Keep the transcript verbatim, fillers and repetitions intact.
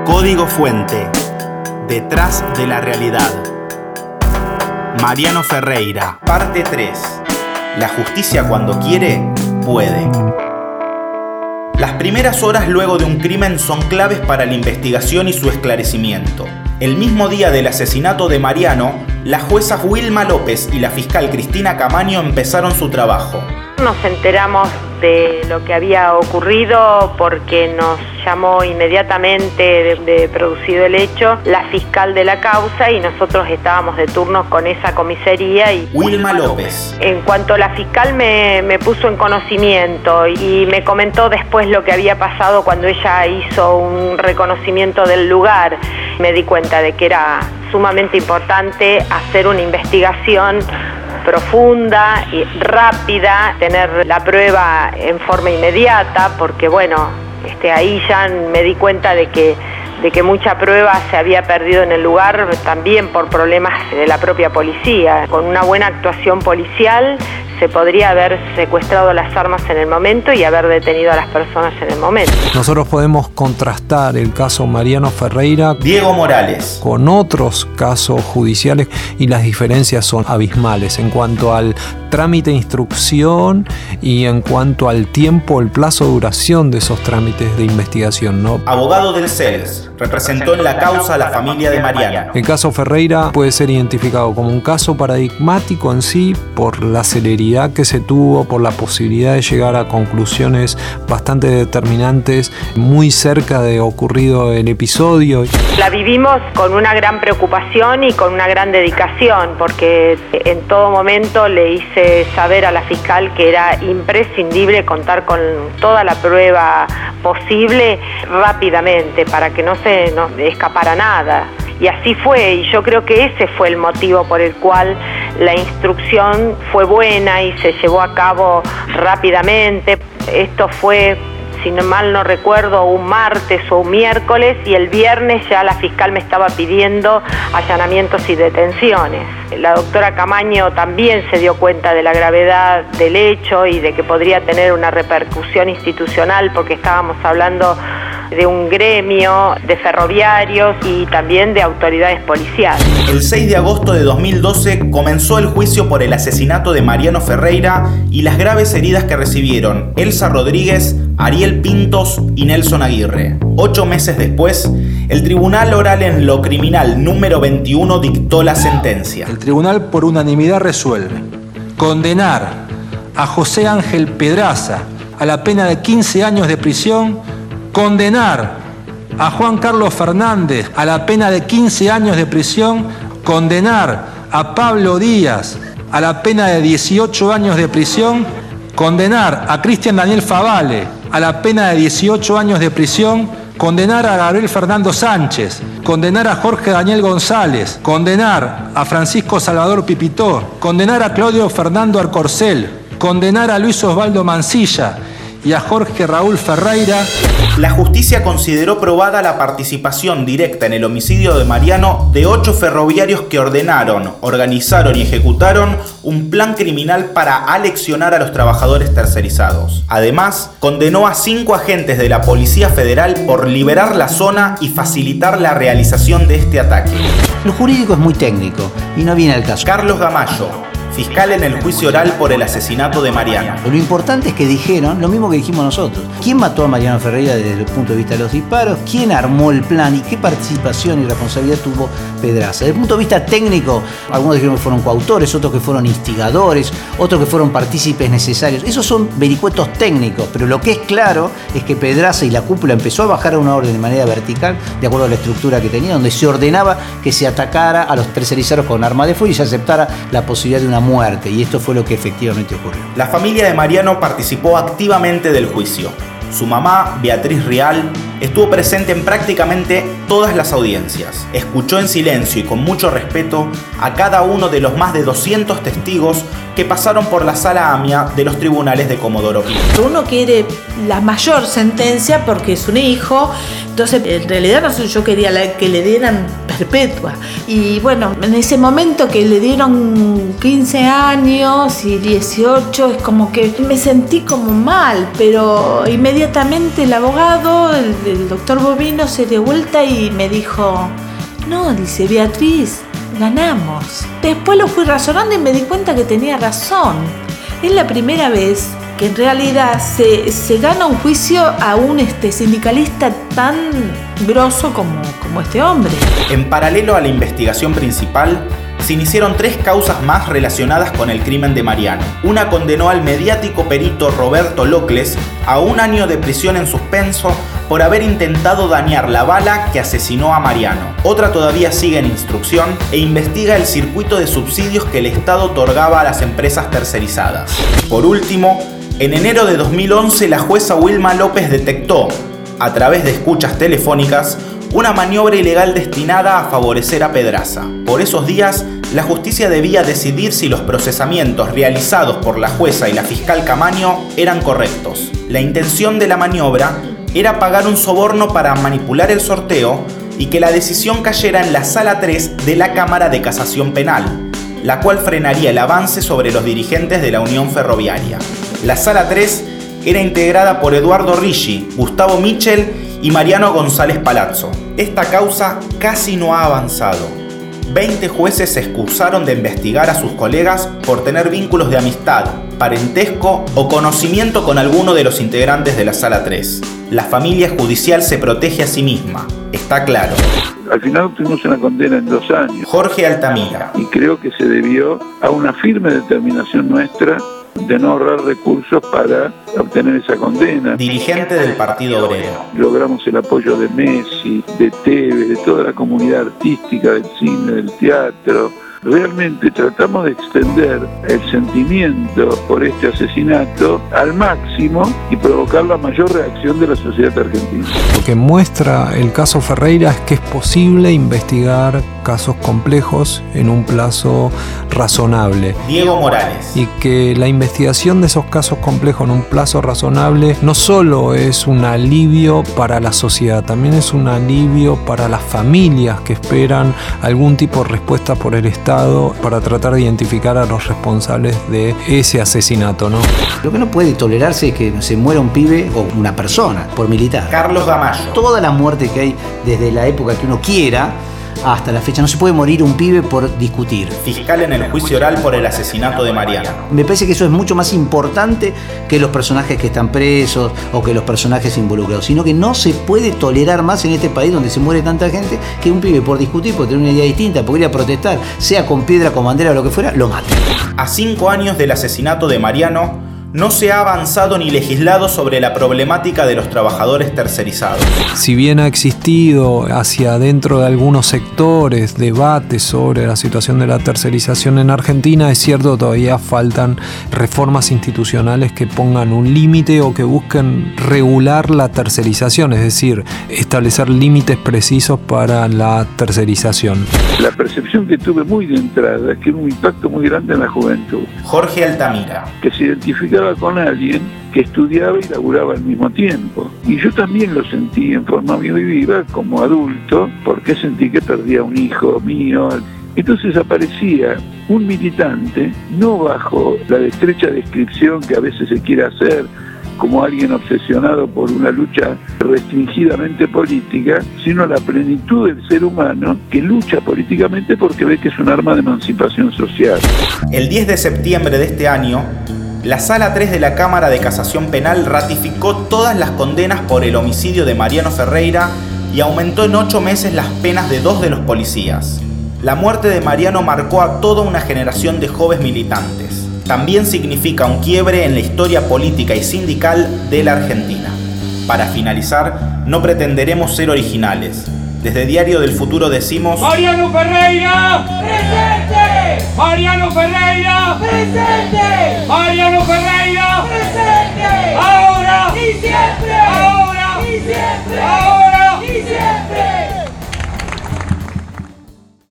Código Fuente. Detrás de la realidad. Mariano Ferreira. Parte tres. La justicia cuando quiere, puede. Las primeras horas luego de un crimen son claves para la investigación y su esclarecimiento. El mismo día del asesinato de Mariano, la jueza Wilma López y la fiscal Cristina Camaño empezaron su trabajo. Nos enteramos de lo que había ocurrido porque nos llamó inmediatamente de, de producido el hecho la fiscal de la causa y nosotros estábamos de turno con esa comisaría. Y Wilma López. En cuanto la fiscal me, me puso en conocimiento y me comentó después lo que había pasado cuando ella hizo un reconocimiento del lugar, me di cuenta de que era sumamente importante hacer una investigación profunda y rápida, tener la prueba en forma inmediata, porque bueno, este, ahí ya me di cuenta de que, de que mucha prueba se había perdido en el lugar, también por problemas de la propia policía. Con una buena actuación policial se podría haber secuestrado las armas en el momento y haber detenido a las personas en el momento. Nosotros podemos contrastar el caso Mariano Ferreira, Diego Morales, con otros casos judiciales y las diferencias son abismales en cuanto al trámite de instrucción y en cuanto al tiempo, el plazo de duración de esos trámites de investigación, ¿no? Abogado del C E L S, representó en la causa a la familia de Mariano. El caso Ferreira puede ser identificado como un caso paradigmático en sí por la celeridad que se tuvo, por la posibilidad de llegar a conclusiones bastante determinantes muy cerca de ocurrido el episodio. La vivimos con una gran preocupación y con una gran dedicación, porque en todo momento le hice saber a la fiscal que era imprescindible contar con toda la prueba posible rápidamente para que no se nos escapara nada. Y así fue, y yo creo que ese fue el motivo por el cual la instrucción fue buena y se llevó a cabo rápidamente. Esto fue, si no mal no recuerdo, un martes o un miércoles, y el viernes ya la fiscal me estaba pidiendo allanamientos y detenciones. La doctora Camaño también se dio cuenta de la gravedad del hecho y de que podría tener una repercusión institucional, porque estábamos hablando de un gremio de ferroviarios y también de autoridades policiales. El seis de agosto de dos mil doce comenzó el juicio por el asesinato de Mariano Ferreira y las graves heridas que recibieron Elsa Rodríguez, Ariel Pintos y Nelson Aguirre. Ocho meses después, el Tribunal Oral en lo Criminal número veintiuno dictó la sentencia. El tribunal por unanimidad resuelve condenar a José Ángel Pedraza a la pena de quince años de prisión, condenar a Juan Carlos Fernández a la pena de quince años de prisión, condenar a Pablo Díaz a la pena de dieciocho años de prisión, condenar a Cristian Daniel Favale a la pena de dieciocho años de prisión, condenar a Gabriel Fernando Sánchez, condenar a Jorge Daniel González, condenar a Francisco Salvador Pipitó, condenar a Claudio Fernando Arcorcel, condenar a Luis Osvaldo Mancilla y a Jorge Raúl Ferreira. La justicia consideró probada la participación directa en el homicidio de Mariano de ocho ferroviarios que ordenaron, organizaron y ejecutaron un plan criminal para aleccionar a los trabajadores tercerizados. Además, condenó a cinco agentes de la Policía Federal por liberar la zona y facilitar la realización de este ataque. Lo jurídico es muy técnico y no viene al caso. Carlos Gamayo, fiscal en el juicio oral por el asesinato de Mariano. Lo importante es que dijeron lo mismo que dijimos nosotros. ¿Quién mató a Mariano Ferreira desde el punto de vista de los disparos? ¿Quién armó el plan? ¿Y qué participación y responsabilidad tuvo Pedraza? Desde el punto de vista técnico, algunos dijeron que fueron coautores, otros que fueron instigadores, otros que fueron partícipes necesarios. Esos son vericuetos técnicos, pero lo que es claro es que Pedraza y la cúpula empezó a bajar a una orden de manera vertical, de acuerdo a la estructura que tenía, donde se ordenaba que se atacara a los tercerizados con arma de fuego y se aceptara la posibilidad de una muerte, y esto fue lo que efectivamente ocurrió. La familia de Mariano participó activamente del juicio. Su mamá, Beatriz Rial, estuvo presente en prácticamente todas las audiencias. Escuchó en silencio y con mucho respeto a cada uno de los más de doscientos testigos que pasaron por la sala AMIA de los tribunales de Comodoro Pi. Uno quiere la mayor sentencia porque es un hijo, entonces en realidad no sé, yo quería la, que le dieran perpetua. Y bueno, en ese momento que le dieron quince años y dieciocho, es como que me sentí como mal, pero inmediatamente el abogado, el, el doctor Bovino, se dio vuelta y me dijo, no, dice, Beatriz, ganamos. Después lo fui razonando y me di cuenta que tenía razón. Es la primera vez que en realidad se, se gana un juicio a un este, sindicalista tan grosso como, como este hombre. En paralelo a la investigación principal, se iniciaron tres causas más relacionadas con el crimen de Mariano. Una condenó al mediático perito Roberto Locles a un año de prisión en suspenso por haber intentado dañar la bala que asesinó a Mariano. Otra todavía sigue en instrucción e investiga el circuito de subsidios que el Estado otorgaba a las empresas tercerizadas. Por último, en enero de dos mil once, la jueza Wilma López detectó, a través de escuchas telefónicas, una maniobra ilegal destinada a favorecer a Pedraza. Por esos días, la justicia debía decidir si los procesamientos realizados por la jueza y la fiscal Camaño eran correctos. La intención de la maniobra era pagar un soborno para manipular el sorteo y que la decisión cayera en la Sala tres de la Cámara de Casación Penal, la cual frenaría el avance sobre los dirigentes de la Unión Ferroviaria. La Sala tres era integrada por Eduardo Ricci, Gustavo Michel y Mariano González Palazzo. Esta causa casi no ha avanzado. veinte jueces se excusaron de investigar a sus colegas por tener vínculos de amistad, parentesco o conocimiento con alguno de los integrantes de la Sala tres. La familia judicial se protege a sí misma, está claro. Al final obtuvimos una condena en dos años. Jorge Altamira. Y creo que se debió a una firme determinación nuestra de no ahorrar recursos para obtener esa condena. Dirigente del Partido Obrero. Logramos el apoyo de Messi, de Tevez, de toda la comunidad artística, del cine, del teatro. Realmente tratamos de extender el sentimiento por este asesinato al máximo y provocar la mayor reacción de la sociedad argentina. Lo que muestra el caso Ferreira es que es posible investigar casos complejos en un plazo razonable. Diego Morales. Y que la investigación de esos casos complejos en un plazo razonable no solo es un alivio para la sociedad, también es un alivio para las familias que esperan algún tipo de respuesta por el Estado para tratar de identificar a los responsables de ese asesinato, ¿no? Lo que no puede tolerarse es que se muera un pibe o una persona por militar. Carlos Gamayo. Toda la muerte que hay desde la época que uno quiera hasta la fecha, no se puede morir un pibe por discutir. Fiscal en el juicio oral por el asesinato de Mariano. Me parece que eso es mucho más importante que los personajes que están presos o que los personajes involucrados, sino que no se puede tolerar más en este país donde se muere tanta gente que un pibe por discutir, por tener una idea distinta, por ir a protestar, sea con piedra, con bandera o lo que fuera, lo mate. A cinco años del asesinato de Mariano, no se ha avanzado ni legislado sobre la problemática de los trabajadores tercerizados. Si bien ha existido hacia dentro de algunos sectores debates sobre la situación de la tercerización en Argentina, es cierto, todavía faltan reformas institucionales que pongan un límite o que busquen regular la tercerización, es decir, establecer límites precisos para la tercerización. La percepción que tuve muy de entrada es que hubo un impacto muy grande en la juventud. Jorge Altamira. Que se identificaba con alguien que estudiaba y laburaba al mismo tiempo. Y yo también lo sentí en forma muy viva como adulto, porque sentí que perdía un hijo mío. Entonces aparecía un militante, no bajo la estrecha descripción que a veces se quiere hacer, como alguien obsesionado por una lucha restringidamente política, sino la plenitud del ser humano que lucha políticamente porque ve que es un arma de emancipación social. El diez de septiembre de este año, la Sala tres de la Cámara de Casación Penal ratificó todas las condenas por el homicidio de Mariano Ferreira y aumentó en ocho meses las penas de dos de los policías. La muerte de Mariano marcó a toda una generación de jóvenes militantes. También significa un quiebre en la historia política y sindical de la Argentina. Para finalizar, no pretenderemos ser originales. Desde Diario del Futuro decimos: ¡Mariano Ferreira! ¡Presente! ¡Mariano Ferreira! ¡Presente!